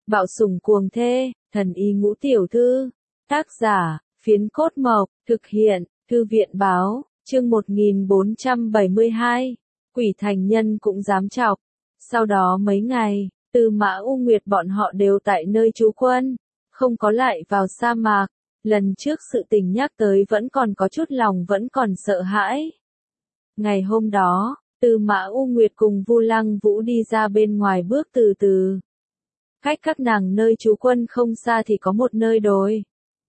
Bạo sủng cuồng thê, thần y ngũ tiểu thư. Tác giả, Phiến Cốt Mộc, thực hiện, Thư viện báo, chương 1472. Quỷ thành nhân cũng dám chọc. Sau đó mấy ngày, Tư Mã U Nguyệt bọn họ đều tại nơi trú quân, không có lại vào sa mạc. Lần trước sự tình nhắc tới vẫn còn có chút lòng vẫn còn sợ hãi. Ngày hôm đó, Tư Mã U Nguyệt cùng Vu Lăng Vũ đi ra bên ngoài bước từ từ. Cách các nàng nơi trú quân không xa thì có một nơi đồi.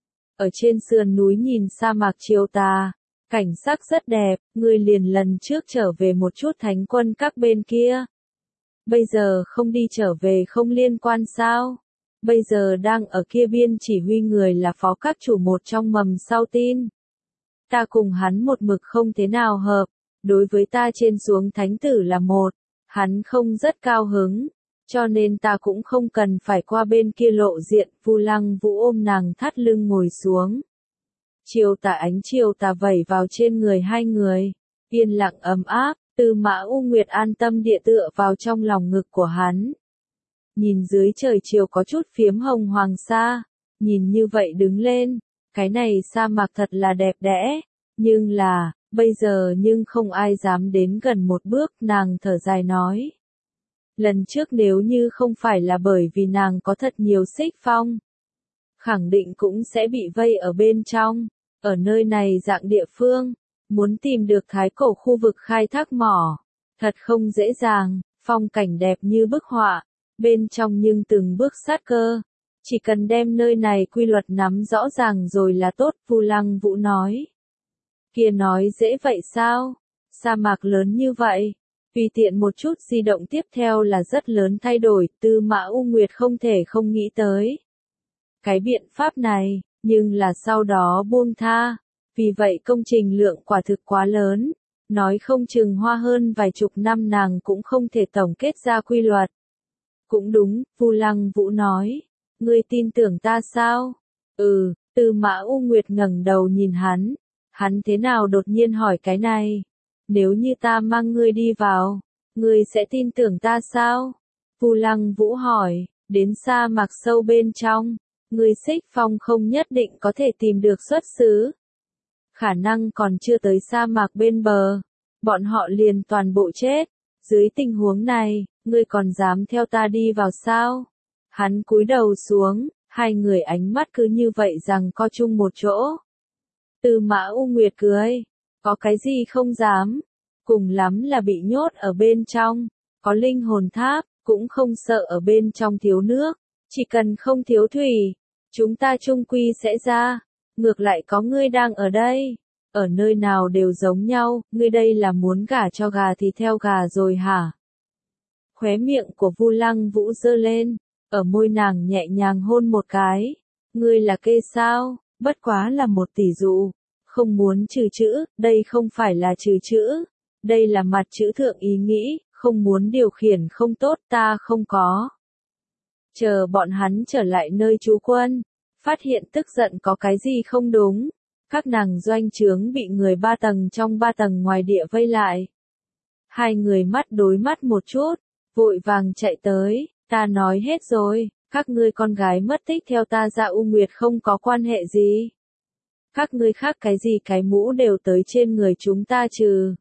Ở trên sườn núi nhìn sa mạc chiều tà, cảnh sắc rất đẹp, ngươi liền lần trước trở về một chút thánh quân các bên kia. Bây giờ không đi trở về không liên quan sao? Bây giờ đang ở kia biên chỉ huy người là phó các chủ một trong mầm sau tin. Ta cùng hắn một mực không thế nào hợp, đối với ta trên xuống thánh tử là một, hắn không rất cao hứng, cho nên ta cũng không cần phải qua bên kia lộ diện. Vu Lăng Vũ ôm nàng thắt lưng ngồi xuống. Chiều tà ánh chiều tà vẩy vào trên người hai người, yên lặng ấm áp. Tư Mã U Nguyệt an tâm địa tựa vào trong lòng ngực của hắn. Nhìn dưới trời chiều có chút phiếm hồng hoàng sa, nhìn như vậy đứng lên, cái này sa mạc thật là đẹp đẽ, nhưng là, bây giờ nhưng không ai dám đến gần một bước. Nàng thở dài nói. Lần trước nếu như không phải là bởi vì nàng có thật nhiều xích phong, khẳng định cũng sẽ bị vây ở bên trong. Ở nơi này dạng địa phương, muốn tìm được thái cổ khu vực khai thác mỏ, thật không dễ dàng. Phong cảnh đẹp như bức họa, bên trong nhưng từng bước sát cơ. Chỉ cần đem nơi này quy luật nắm rõ ràng rồi là tốt. Vu Lăng Vũ nói. Kia nói dễ vậy sao? Sa mạc lớn như vậy, tùy tiện một chút di động tiếp theo là rất lớn thay đổi. Tư Mã U Nguyệt không thể không nghĩ tới cái biện pháp này, nhưng là sau đó buông tha. Vì vậy công trình lượng quả thực quá lớn, nói không chừng hoa hơn vài chục năm nàng cũng không thể tổng kết ra quy luật. Cũng đúng, Vu Lăng Vũ nói. Ngươi tin tưởng ta sao? Ừ. Tư Mã U Nguyệt ngẩng đầu nhìn hắn. Hắn thế nào đột nhiên hỏi cái này? Nếu như ta mang ngươi đi vào, ngươi sẽ tin tưởng ta sao? Vu Lăng Vũ hỏi. Đến sa mạc sâu bên trong, ngươi xích phong không nhất định có thể tìm được xuất xứ. Khả năng còn chưa tới sa mạc bên bờ, bọn họ liền toàn bộ chết. Dưới tình huống này, ngươi còn dám theo ta đi vào sao? Hắn cúi đầu xuống, hai người ánh mắt cứ như vậy rằng co chung một chỗ. Tư Mã U Nguyệt cười. Có cái gì không dám? Cùng lắm là bị nhốt ở bên trong. Có linh hồn tháp, cũng không sợ ở bên trong thiếu nước. Chỉ cần không thiếu thủy, chúng ta chung quy sẽ ra. Ngược lại có ngươi đang ở đây. Ở nơi nào đều giống nhau. Ngươi đây là muốn gả cho gà thì theo gà rồi hả? Khóe miệng của Vu Lăng Vũ giơ lên, ở môi nàng nhẹ nhàng hôn một cái. Ngươi là kê sao? Bất quá là một tỷ dụ. Không muốn trừ chữ, đây không phải là trừ chữ. Đây là mặt chữ thượng ý nghĩ, không muốn điều khiển không tốt, ta không có. Chờ bọn hắn trở lại nơi trú quân, phát hiện tức giận có cái gì không đúng. Các nàng doanh trướng bị người 3 tầng trong 3 tầng ngoài địa vây lại. Hai người mắt đối mắt một chút, vội vàng chạy tới. Ta nói hết rồi, các ngươi con gái mất tích theo ta ra U Nguyệt không có quan hệ gì. Các ngươi khác cái gì cái mũ đều tới trên người chúng ta trừ.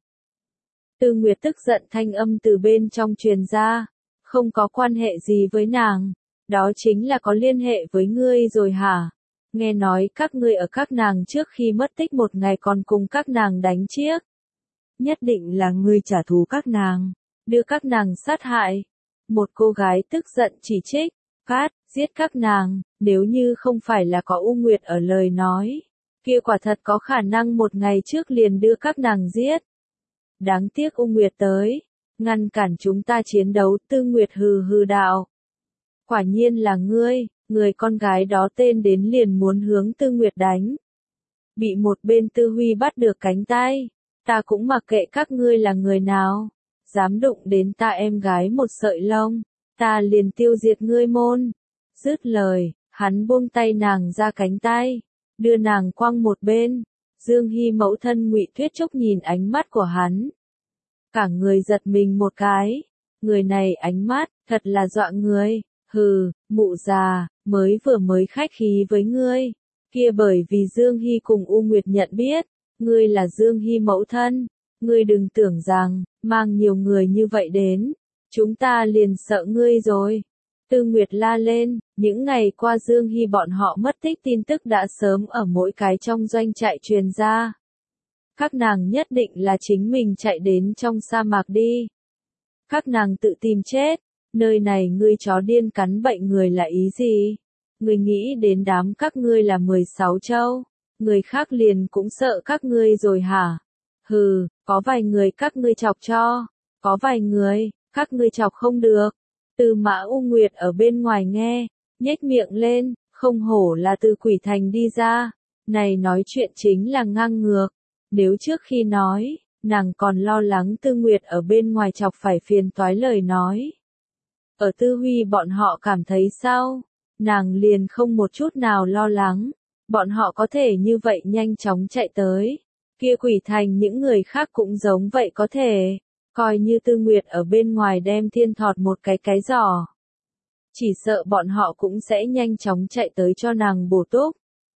Tư Nguyệt tức giận thanh âm từ bên trong truyền ra. Không có quan hệ gì với nàng, đó chính là có liên hệ với ngươi rồi hả? Nghe nói các ngươi ở các nàng trước khi mất tích một ngày còn cùng các nàng đánh chiếc. Nhất định là ngươi trả thù các nàng, đưa các nàng sát hại. Một cô gái tức giận chỉ trích. Cát, giết các nàng, nếu như không phải là có U Nguyệt ở lời nói, kia quả thật có khả năng một ngày trước liền đưa các nàng giết. Đáng tiếc U Nguyệt tới, ngăn cản chúng ta chiến đấu. Tư Nguyệt hừ hừ đạo. Quả nhiên là ngươi, người con gái đó tên đến liền muốn hướng Tư Nguyệt đánh. Bị một bên Tư Huy bắt được cánh tay. Ta cũng mặc kệ các ngươi là người nào, dám đụng đến ta em gái một sợi lông, ta liền tiêu diệt ngươi môn. Dứt lời, hắn buông tay nàng ra cánh tay, đưa nàng quăng một bên. Dương Hy mẫu thân Ngụy Tuyết Trúc nhìn ánh mắt của hắn, cả người giật mình một cái. Người này ánh mắt, thật là dọa người. Hừ, mụ già, mới khách khí với ngươi. Kia bởi vì Dương Hy cùng U Nguyệt nhận biết, ngươi là Dương Hy mẫu thân. Ngươi đừng tưởng rằng, mang nhiều người như vậy đến, chúng ta liền sợ ngươi rồi. Tư Nguyệt la lên, những ngày qua Dương Hy bọn họ mất tích tin tức đã sớm ở mỗi cái trong doanh trại truyền ra. Các nàng nhất định là chính mình chạy đến trong sa mạc đi. Các nàng tự tìm chết, nơi này ngươi chó điên cắn bệnh người là ý gì? Ngươi nghĩ đến đám các ngươi là 16 châu, người khác liền cũng sợ các ngươi rồi hả? Hừ, có vài người các ngươi chọc cho, có vài người, các ngươi chọc không được. Tư Mã U Nguyệt ở bên ngoài nghe, nhếch miệng lên, không hổ là từ Quỷ Thành đi ra, này nói chuyện chính là ngang ngược. Nếu trước khi nói, nàng còn lo lắng Tư Nguyệt ở bên ngoài chọc phải phiền toái lời nói. Ở Tư Huy bọn họ cảm thấy sao? Nàng liền không một chút nào lo lắng, bọn họ có thể như vậy nhanh chóng chạy tới. Kia Quỷ Thành những người khác cũng giống vậy có thể, coi như Tư Nguyệt ở bên ngoài đem thiên thọt một cái giỏ. Chỉ sợ bọn họ cũng sẽ nhanh chóng chạy tới cho nàng bổ túc.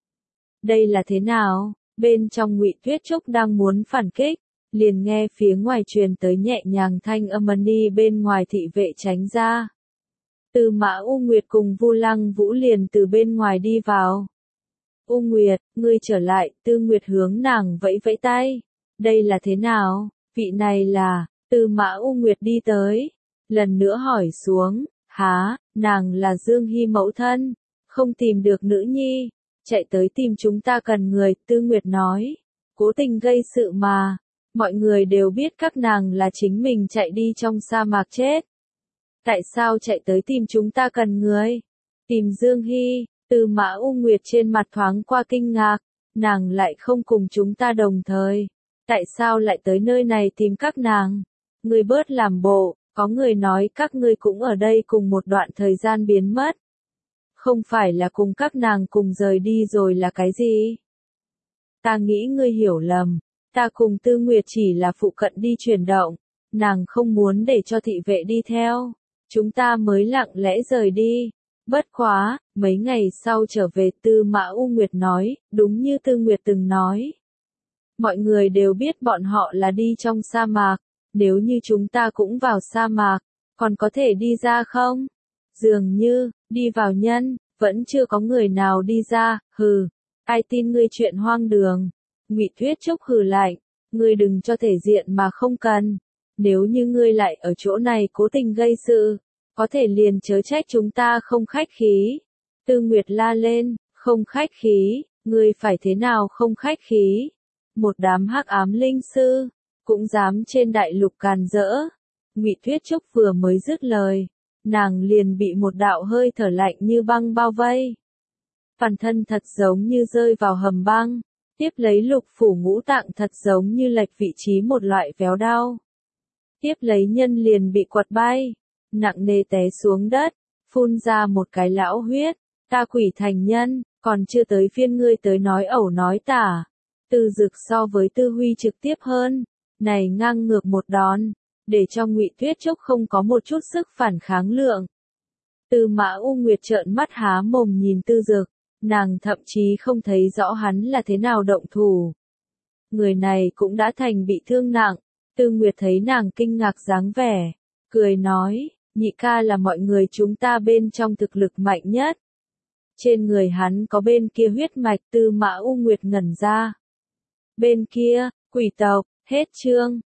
Đây là thế nào? Bên trong Ngụy Tuyết Trúc đang muốn phản kích, liền nghe phía ngoài truyền tới nhẹ nhàng thanh âm đi bên ngoài thị vệ tránh ra. Tư Mã U Nguyệt cùng Vu Lăng Vũ liền từ bên ngoài đi vào. U Nguyệt, ngươi trở lại, Tư Nguyệt hướng nàng vẫy vẫy tay. Đây là thế nào? Vị này là, Tư Mã U Nguyệt đi tới. Lần nữa hỏi xuống, há, nàng là Dương Hy mẫu thân, không tìm được nữ nhi. Chạy tới tìm chúng ta cần người, Tư Nguyệt nói. Cố tình gây sự mà. Mọi người đều biết các nàng là chính mình chạy đi trong sa mạc chết. Tại sao chạy tới tìm chúng ta cần người? Tìm Dương Hy, Tư Mã U Nguyệt trên mặt thoáng qua kinh ngạc. Nàng lại không cùng chúng ta đồng thời. Tại sao lại tới nơi này tìm các nàng? Người bớt làm bộ, có người nói các ngươi cũng ở đây cùng một đoạn thời gian biến mất. Không phải là cùng các nàng cùng rời đi rồi là cái gì? Ta nghĩ ngươi hiểu lầm, ta cùng Tư Nguyệt chỉ là phụ cận đi chuyển động, nàng không muốn để cho thị vệ đi theo, chúng ta mới lặng lẽ rời đi. Bất quá, mấy ngày sau trở về Tư Mã U Nguyệt nói, đúng như Tư Nguyệt từng nói. Mọi người đều biết bọn họ là đi trong sa mạc, nếu như chúng ta cũng vào sa mạc, còn có thể đi ra không? Dường như, đi vào nhân, vẫn chưa có người nào đi ra, hừ, ai tin ngươi chuyện hoang đường. Ngụy Tuyết Trúc hừ lạnh, ngươi đừng cho thể diện mà không cần. Nếu như ngươi lại ở chỗ này cố tình gây sự, có thể liền chớ trách chúng ta không khách khí. Tư Nguyệt la lên, không khách khí, ngươi phải thế nào không khách khí? Một đám hắc ám linh sư, cũng dám trên đại lục càn rỡ. Ngụy Tuyết Trúc vừa mới dứt lời, nàng liền bị một đạo hơi thở lạnh như băng bao vây. Toàn thân thật giống như rơi vào hầm băng, tiếp lấy lục phủ ngũ tạng thật giống như lệch vị trí một loại véo đau. Tiếp lấy nhân liền bị quật bay, nặng nề té xuống đất, phun ra một cái lão huyết. Ta Quỷ Thành nhân, còn chưa tới phiên ngươi tới nói ẩu nói tả. Tư Dực so với Tư Huy trực tiếp hơn, này ngang ngược một đòn, để cho Ngụy Tuyết Trúc không có một chút sức phản kháng lượng. Tư Mã U Nguyệt trợn mắt há mồm nhìn Tư Dực, nàng thậm chí không thấy rõ hắn là thế nào động thủ. Người này cũng đã thành bị thương nặng, Tư Nguyệt thấy nàng kinh ngạc dáng vẻ, cười nói, nhị ca là mọi người chúng ta bên trong thực lực mạnh nhất. Trên người hắn có bên kia huyết mạch. Tư Mã U Nguyệt ngẩn ra. Bên kia, quỷ tộc, hết chương.